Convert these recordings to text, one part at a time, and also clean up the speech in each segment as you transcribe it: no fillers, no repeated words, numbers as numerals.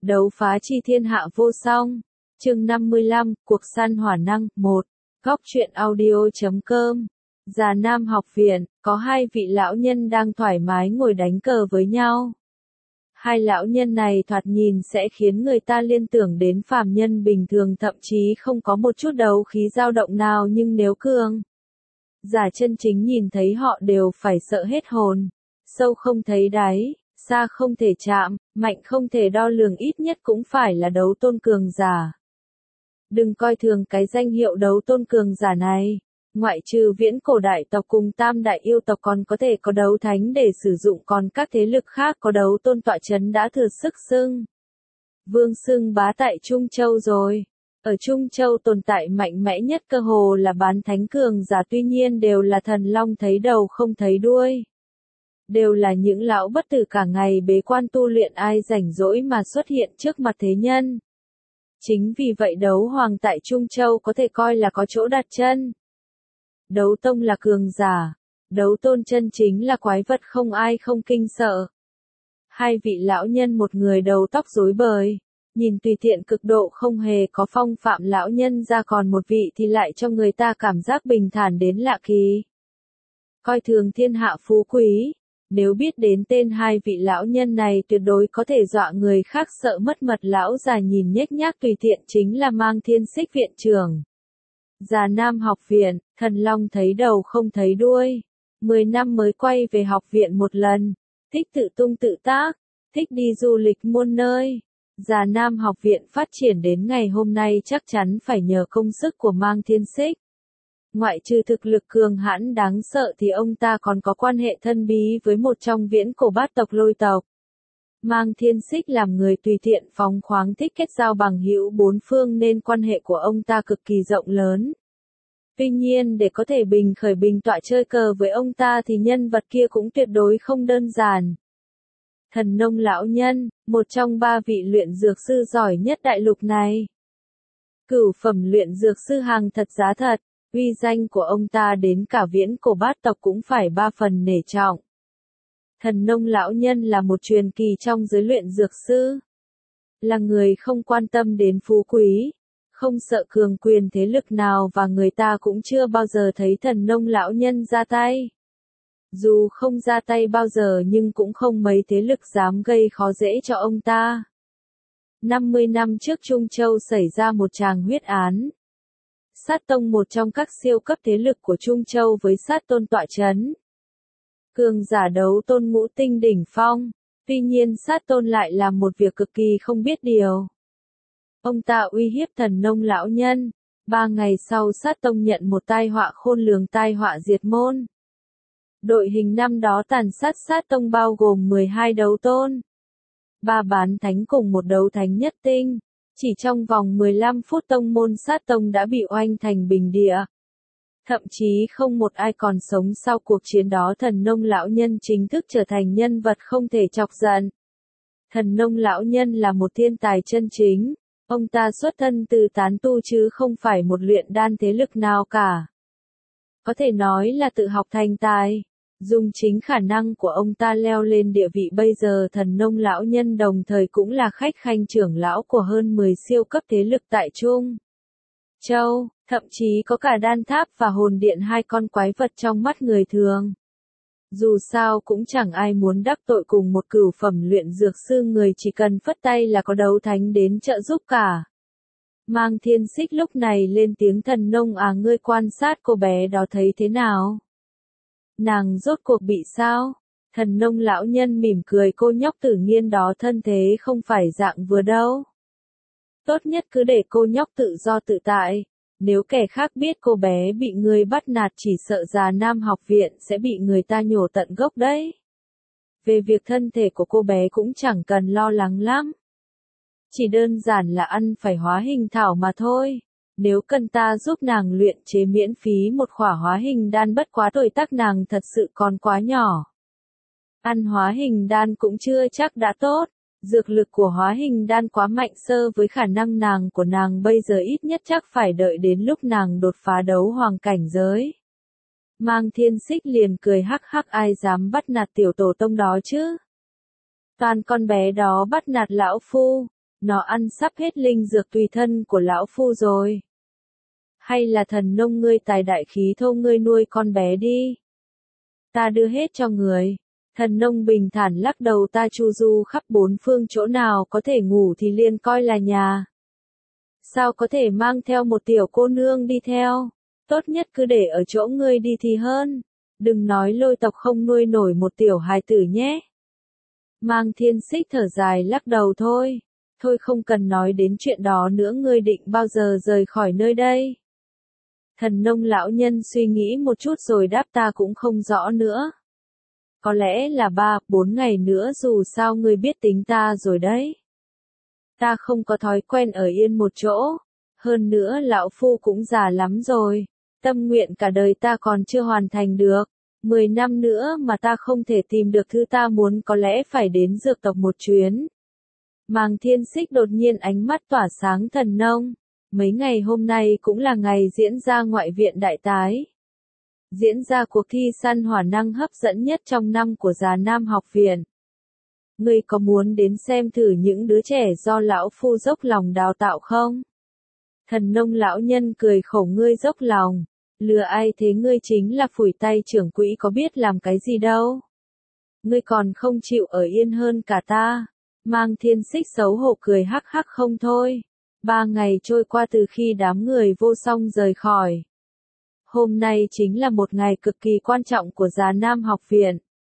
Đấu phá chi thiên hạ vô song. Chương 55, cuộc săn hỏa năng 1. Góc truyện audio.com. Già Nam học viện, có hai vị lão nhân đang thoải mái ngồi đánh cờ với nhau. Hai lão nhân này thoạt nhìn sẽ khiến người ta liên tưởng đến phàm nhân bình thường, thậm chí không có một chút đấu khí dao động nào, nhưng nếu cường giả chân chính nhìn thấy họ đều phải sợ hết hồn. Sâu không thấy đáy, xa không thể chạm, mạnh không thể đo lường, ít nhất cũng phải là đấu tôn cường giả. Đừng coi thường cái danh hiệu đấu tôn cường giả này. Ngoại trừ viễn cổ đại tộc cùng tam đại yêu tộc còn có thể có đấu thánh để sử dụng, còn các thế lực khác có đấu tôn tọa chấn đã thừa sức xưng vương xưng bá tại Trung Châu rồi. Ở Trung Châu tồn tại mạnh mẽ nhất cơ hồ là bán thánh cường giả, tuy nhiên đều là thần long thấy đầu không thấy đuôi. Đều là những lão bất tử cả ngày bế quan tu luyện, ai rảnh rỗi mà xuất hiện trước mặt thế nhân. Chính vì vậy đấu hoàng tại Trung Châu có thể coi là có chỗ đặt chân. Đấu tông là cường giả, đấu tôn chân chính là quái vật không ai không kinh sợ. Hai vị lão nhân, một người đầu tóc rối bời, nhìn tùy tiện cực độ, không hề có phong phạm lão nhân ra, còn một vị thì lại cho người ta cảm giác bình thản đến lạ kỳ. Coi thường thiên hạ phú quý, nếu biết đến tên hai vị lão nhân này tuyệt đối có thể dọa người khác sợ mất mật. Lão già nhìn nhếch nhác tùy tiện chính là Mang Thiên Xích viện trưởng Già Nam học viện. Thần long thấy đầu không thấy đuôi, 10 năm mới quay về học viện một lần, thích tự tung tự tác, thích đi du lịch muôn nơi. Già Nam học viện phát triển đến ngày hôm nay chắc chắn phải nhờ công sức của Mang Thiên Xích. Ngoại trừ thực lực cường hãn đáng sợ thì ông ta còn có quan hệ thân bí với một trong viễn cổ bát tộc Lôi tộc. Mang Thiên Xích làm người tùy tiện phóng khoáng, thích kết giao bằng hữu bốn phương nên quan hệ của ông ta cực kỳ rộng lớn. Tuy nhiên để có thể bình tọa chơi cờ với ông ta thì nhân vật kia cũng tuyệt đối không đơn giản. Thần Nông lão nhân, một trong ba vị luyện dược sư giỏi nhất đại lục này. Cửu phẩm luyện dược sư hàng thật giá thật, uy danh của ông ta đến cả viễn cổ bát tộc cũng phải ba phần nể trọng. Thần Nông lão nhân là một truyền kỳ trong giới luyện dược sư. Là người không quan tâm đến phú quý, không sợ cường quyền thế lực nào, và người ta cũng chưa bao giờ thấy Thần Nông lão nhân ra tay. Dù không ra tay bao giờ nhưng cũng không mấy thế lực dám gây khó dễ cho ông ta. 50 năm trước Trung Châu xảy ra một tràng huyết án. Sát Tông, một trong các siêu cấp thế lực của Trung Châu với sát tôn tọa chấn. Cường giả đấu tôn ngũ tinh đỉnh phong, tuy nhiên sát tôn lại làm một việc cực kỳ không biết điều. Ông ta uy hiếp Thần Nông lão nhân. 3 ngày sau sát tông nhận một tai họa khôn lường, tai họa diệt môn. Đội hình năm đó tàn sát sát tông bao gồm 12 đấu tôn, 3 bán thánh cùng một đấu thánh nhất tinh. Chỉ trong vòng 15 phút tông môn sát tông đã bị oanh thành bình địa. Thậm chí không một ai còn sống sau cuộc chiến đó. Thần Nông lão nhân chính thức trở thành nhân vật không thể chọc giận. Thần Nông lão nhân là một thiên tài chân chính. Ông ta xuất thân từ tán tu chứ không phải một luyện đan thế lực nào cả. Có thể nói là tự học thành tài. Dùng chính khả năng của ông ta leo lên địa vị bây giờ. Thần Nông lão nhân đồng thời cũng là khách khanh trưởng lão của hơn 10 siêu cấp thế lực tại Trung Châu, thậm chí có cả đan tháp và hồn điện, hai con quái vật trong mắt người thường. Dù sao cũng chẳng ai muốn đắc tội cùng một cửu phẩm luyện dược sư, người chỉ cần phất tay là có đấu thánh đến trợ giúp cả. Mang Thiên Xích lúc này lên tiếng: Thần Nông à, ngươi quan sát cô bé đó thấy thế nào? Nàng rốt cuộc bị sao? Thần Nông lão nhân mỉm cười: cô nhóc Tử Nghiên đó thân thế không phải dạng vừa đâu. Tốt nhất cứ để cô nhóc tự do tự tại. Nếu kẻ khác biết cô bé bị người bắt nạt chỉ sợ Già Nam học viện sẽ bị người ta nhổ tận gốc đấy. Về việc thân thể của cô bé cũng chẳng cần lo lắng lắm. Chỉ đơn giản là ăn phải hóa hình thảo mà thôi. Nếu cần ta giúp nàng luyện chế miễn phí một khỏa hóa hình đan, bất quá tuổi tác nàng thật sự còn quá nhỏ. Ăn hóa hình đan cũng chưa chắc đã tốt. Dược lực của hóa hình đan quá mạnh so với khả năng của nàng bây giờ, ít nhất chắc phải đợi đến lúc nàng đột phá đấu hoàng cảnh giới. Mang Thiên Xích liền cười hắc hắc: ai dám bắt nạt tiểu tổ tông đó chứ? Toàn con bé đó bắt nạt lão phu. Nó ăn sắp hết linh dược tùy thân của lão phu rồi. Hay là thần nông ngươi tài đại khí thô ngươi nuôi con bé đi. Ta đưa hết cho người. Thần nông bình thản lắc đầu, ta chu du khắp bốn phương, chỗ nào có thể ngủ thì liền coi là nhà. Sao có thể mang theo một tiểu cô nương đi theo? Tốt nhất cứ để ở chỗ ngươi đi thì hơn. Đừng nói Lôi tộc không nuôi nổi một tiểu hài tử nhé. Mang Thiên Xích thở dài lắc đầu thôi. Thôi không cần nói đến chuyện đó nữa, ngươi định bao giờ rời khỏi nơi đây? Thần nông lão nhân suy nghĩ một chút rồi đáp, ta cũng không rõ nữa. Có lẽ là 3-4 ngày nữa, dù sao ngươi biết tính ta rồi đấy. Ta không có thói quen ở yên một chỗ. Hơn nữa lão phu cũng già lắm rồi. Tâm nguyện cả đời ta còn chưa hoàn thành được. 10 năm nữa mà ta không thể tìm được thứ ta muốn, có lẽ phải đến dược tộc một chuyến. Màng Thiên Xích đột nhiên ánh mắt tỏa sáng, thần nông. Mấy ngày hôm nay cũng là ngày diễn ra ngoại viện đại tái. Diễn ra cuộc thi săn hỏa năng hấp dẫn nhất trong năm của Già Nam học viện. Ngươi có muốn đến xem thử những đứa trẻ do lão phu dốc lòng đào tạo không? Thần nông lão nhân cười khổ, ngươi dốc lòng. Lừa ai thế, ngươi chính là phủi tay trưởng quỹ có biết làm cái gì đâu. Ngươi còn không chịu ở yên hơn cả ta. Mang Thiên Xích xấu hổ cười hắc hắc, không thôi. 3 ngày trôi qua từ khi đám người Vô Song rời khỏi. Hôm nay chính là một ngày cực kỳ quan trọng của Già Nam học viện.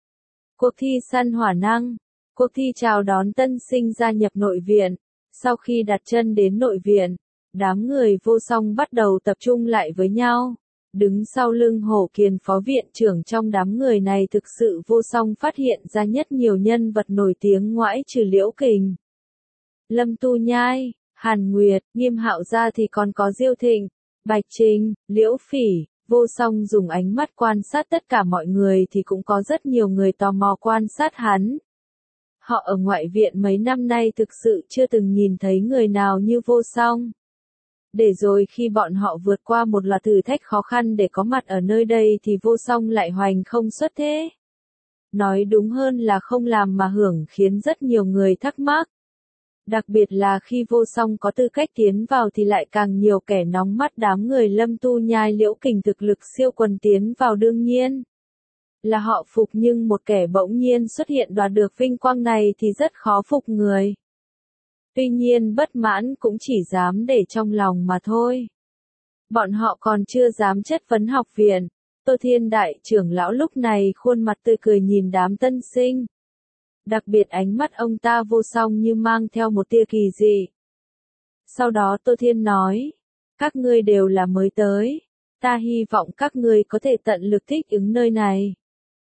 Cuộc thi săn hỏa năng. Cuộc thi chào đón tân sinh gia nhập nội viện. Sau khi đặt chân đến nội viện, đám người Vô Song bắt đầu tập trung lại với nhau. Đứng sau lưng Hổ Kiền phó viện trưởng, trong đám người này thực sự Vô Song phát hiện ra nhất nhiều nhân vật nổi tiếng ngoại trừ Liễu Kình, Lâm Tu Nhai, Hàn Nguyệt, Nghiêm Hạo ra thì còn có Diêu Thịnh, Bạch Trình, Liễu Phỉ. Vô Song dùng ánh mắt quan sát tất cả mọi người thì cũng có rất nhiều người tò mò quan sát hắn. Họ ở ngoại viện mấy năm nay thực sự chưa từng nhìn thấy người nào như Vô Song. Để rồi khi bọn họ vượt qua một loạt thử thách khó khăn để có mặt ở nơi đây thì Vô Song lại hoành không xuất thế. Nói đúng hơn là không làm mà hưởng, khiến rất nhiều người thắc mắc. Đặc biệt là khi Vô Song có tư cách tiến vào thì lại càng nhiều kẻ nóng mắt, đám người Lâm Tu Nhai Liễu Kình thực lực siêu quần tiến vào đương nhiên là họ phục, nhưng một kẻ bỗng nhiên xuất hiện đoạt được vinh quang này thì rất khó phục người. Tuy nhiên bất mãn cũng chỉ dám để trong lòng mà thôi. Bọn họ còn chưa dám chất vấn học viện. Tô Thiên đại trưởng lão lúc này khuôn mặt tươi cười nhìn đám tân sinh. Đặc biệt ánh mắt ông ta Vô Song như mang theo một tia kỳ dị. Sau đó Tô Thiên nói, các ngươi đều là mới tới. Ta hy vọng các ngươi có thể tận lực thích ứng nơi này.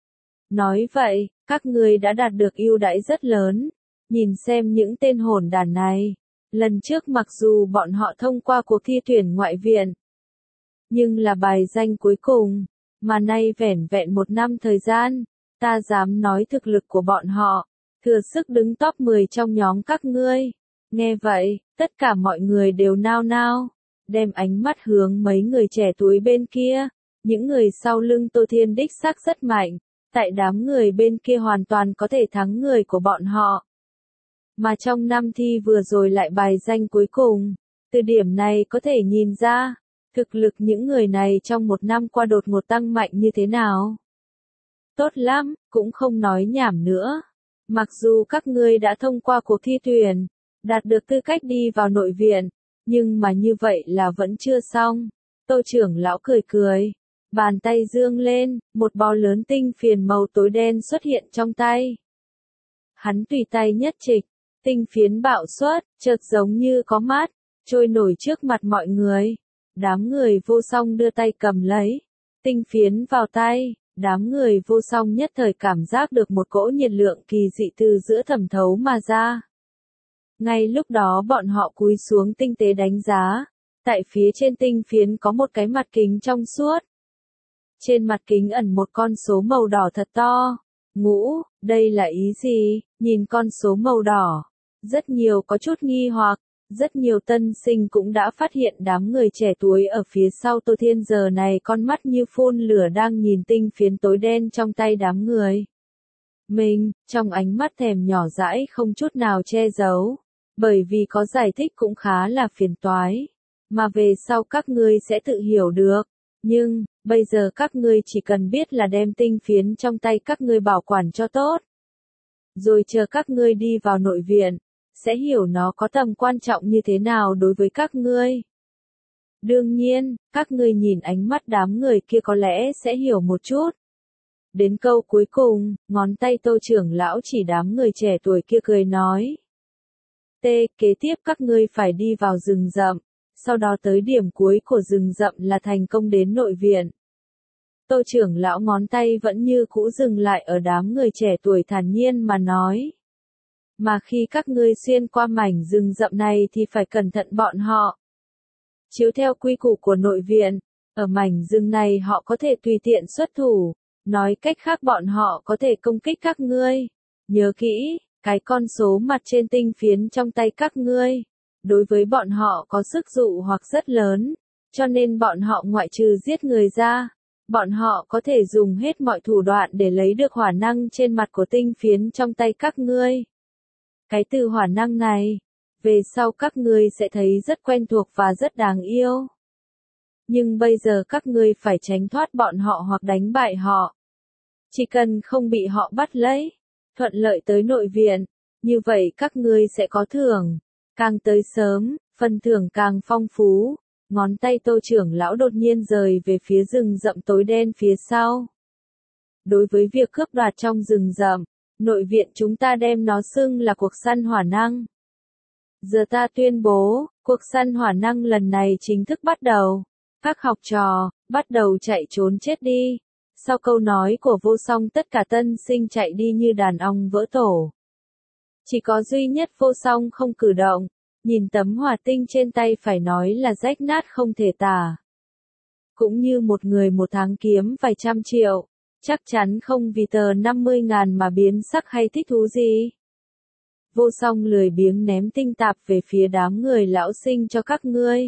Nói vậy, các ngươi đã đạt được ưu đãi rất lớn. Nhìn xem những tên hỗn đản này. Lần trước mặc dù bọn họ thông qua cuộc thi tuyển ngoại viện, nhưng là bài danh cuối cùng, mà nay vẻn vẹn 1 năm thời gian, ta dám nói thực lực của bọn họ thừa sức đứng top 10 trong nhóm các ngươi. Nghe vậy, tất cả mọi người đều nao nao, đem ánh mắt hướng mấy người trẻ tuổi bên kia. Những người sau lưng Tô Thiên đích xác rất mạnh, tại đám người bên kia hoàn toàn có thể thắng người của bọn họ. Mà trong năm thi vừa rồi lại bài danh cuối cùng. Từ điểm này có thể nhìn ra, thực lực những người này trong 1 năm qua đột ngột tăng mạnh như thế nào. Tốt lắm, cũng không nói nhảm nữa. Mặc dù các ngươi đã thông qua cuộc thi tuyển, đạt được tư cách đi vào nội viện, nhưng mà như vậy là vẫn chưa xong. Tô trưởng lão cười cười, bàn tay giương lên, một bó lớn tinh phiền màu tối đen xuất hiện trong tay. Hắn tùy tay nhất trịch, tinh phiến bạo xuất, chợt giống như có mát, trôi nổi trước mặt mọi người. Đám người Vô Song đưa tay cầm lấy tinh phiến vào tay, đám người Vô Song nhất thời cảm giác được một cỗ nhiệt lượng kỳ dị từ giữa thẩm thấu mà ra. Ngay lúc đó bọn họ cúi xuống tinh tế đánh giá, tại phía trên tinh phiến có một cái mặt kính trong suốt. Trên mặt kính ẩn một con số màu đỏ thật to. Ngũ, đây là ý gì? Nhìn con số màu đỏ, rất nhiều có chút nghi hoặc. Rất nhiều tân sinh cũng đã phát hiện đám người trẻ tuổi ở phía sau Tô Thiên giờ này con mắt như phun lửa đang nhìn tinh phiến tối đen trong tay đám người. Mình, trong ánh mắt thèm nhỏ dãi không chút nào che giấu. Bởi vì có giải thích cũng khá là phiền toái. Mà về sau các ngươi sẽ tự hiểu được. Nhưng, bây giờ các ngươi chỉ cần biết là đem tinh phiến trong tay các ngươi bảo quản cho tốt. Rồi chờ các ngươi đi vào nội viện, sẽ hiểu nó có tầm quan trọng như thế nào đối với các ngươi. Đương nhiên, các ngươi nhìn ánh mắt đám người kia có lẽ sẽ hiểu một chút. Đến câu cuối cùng, ngón tay Tô trưởng lão chỉ đám người trẻ tuổi kia cười nói. Kế tiếp các ngươi phải đi vào rừng rậm, sau đó tới điểm cuối của rừng rậm là thành công đến nội viện. Tô trưởng lão ngón tay vẫn như cũ dừng lại ở đám người trẻ tuổi thản nhiên mà nói. Mà khi các ngươi xuyên qua mảnh rừng rậm này thì phải cẩn thận bọn họ. Chiếu theo quy củ của nội viện, ở mảnh rừng này họ có thể tùy tiện xuất thủ, nói cách khác bọn họ có thể công kích các ngươi. Nhớ kỹ, cái con số mặt trên tinh phiến trong tay các ngươi, đối với bọn họ có sức dụ hoặc rất lớn, cho nên bọn họ ngoại trừ giết người ra, bọn họ có thể dùng hết mọi thủ đoạn để lấy được hỏa năng trên mặt của tinh phiến trong tay các ngươi. Cái từ hỏa năng này, về sau các ngươi sẽ thấy rất quen thuộc và rất đáng yêu. Nhưng bây giờ các ngươi phải tránh thoát bọn họ hoặc đánh bại họ. Chỉ cần không bị họ bắt lấy, thuận lợi tới nội viện, như vậy các ngươi sẽ có thưởng. Càng tới sớm, phần thưởng càng phong phú. Ngón tay Tô trưởng lão đột nhiên rời về phía rừng rậm tối đen phía sau. Đối với việc cướp đoạt trong rừng rậm, nội viện chúng ta đem nó xưng là cuộc săn hỏa năng. Giờ ta tuyên bố, cuộc săn hỏa năng lần này chính thức bắt đầu. Các học trò, bắt đầu chạy trốn chết đi. Sau câu nói của Vô Song tất cả tân sinh chạy đi như đàn ong vỡ tổ. Chỉ có duy nhất Vô Song không cử động, nhìn tấm hỏa tinh trên tay phải nói là rách nát không thể tả. Cũng như một người một tháng kiếm vài trăm triệu, chắc chắn không vì tờ 50.000 mà biến sắc hay thích thú gì. Vô Song lười biếng ném tinh tạp về phía đám người lão sinh cho các ngươi.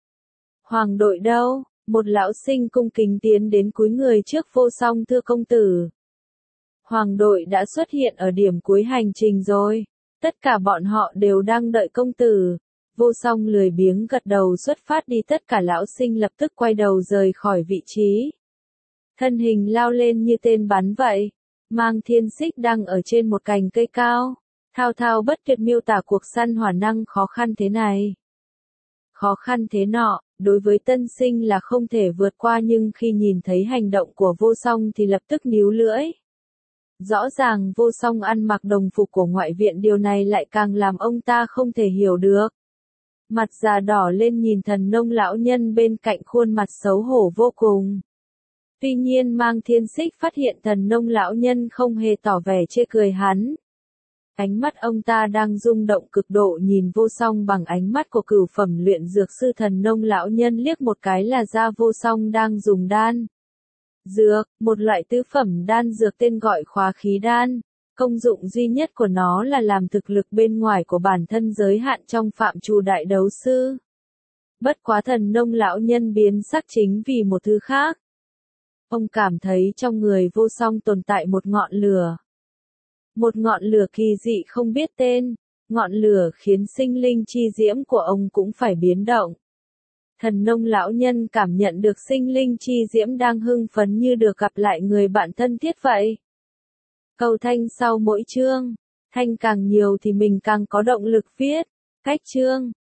Hoàng đội đâu? Một lão sinh cung kính tiến đến cúi người trước Vô Song thưa công tử. Hoàng đội đã xuất hiện ở điểm cuối hành trình rồi. Tất cả bọn họ đều đang đợi công tử. Vô Song lười biếng gật đầu xuất phát đi, tất cả lão sinh lập tức quay đầu rời khỏi vị trí. Thân hình lao lên như tên bắn vậy. Mang Thiên Xích đang ở trên một cành cây cao. Thao thao bất tuyệt miêu tả cuộc săn hỏa năng khó khăn thế này. Khó khăn thế nọ, đối với tân sinh là không thể vượt qua, nhưng khi nhìn thấy hành động của Vô Song thì lập tức níu lưỡi. Rõ ràng Vô Song ăn mặc đồng phục của ngoại viện, điều này lại càng làm ông ta không thể hiểu được. Mặt già đỏ lên nhìn Thần Nông lão nhân bên cạnh, khuôn mặt xấu hổ vô cùng. Tuy nhiên Mang Thiên Xích phát hiện Thần Nông lão nhân không hề tỏ vẻ chê cười hắn. Ánh mắt ông ta đang rung động cực độ, nhìn Vô Song bằng ánh mắt của cửu phẩm luyện dược sư. Thần Nông lão nhân liếc một cái là ra Vô Song đang dùng đan dược, một loại tứ phẩm đan dược tên gọi Khóa Khí Đan. Công dụng duy nhất của nó là làm thực lực bên ngoài của bản thân giới hạn trong phạm trù đại đấu sư. Bất quá Thần Nông lão nhân biến sắc chính vì một thứ khác. Ông cảm thấy trong người Vô Song tồn tại một ngọn lửa. Một ngọn lửa kỳ dị không biết tên, ngọn lửa khiến sinh linh chi diễm của ông cũng phải biến động. Thần Nông lão nhân cảm nhận được sinh linh chi diễm đang hưng phấn như được gặp lại người bạn thân thiết vậy. Cầu thanh sau mỗi chương, thanh càng nhiều thì mình càng có động lực viết. Cách chương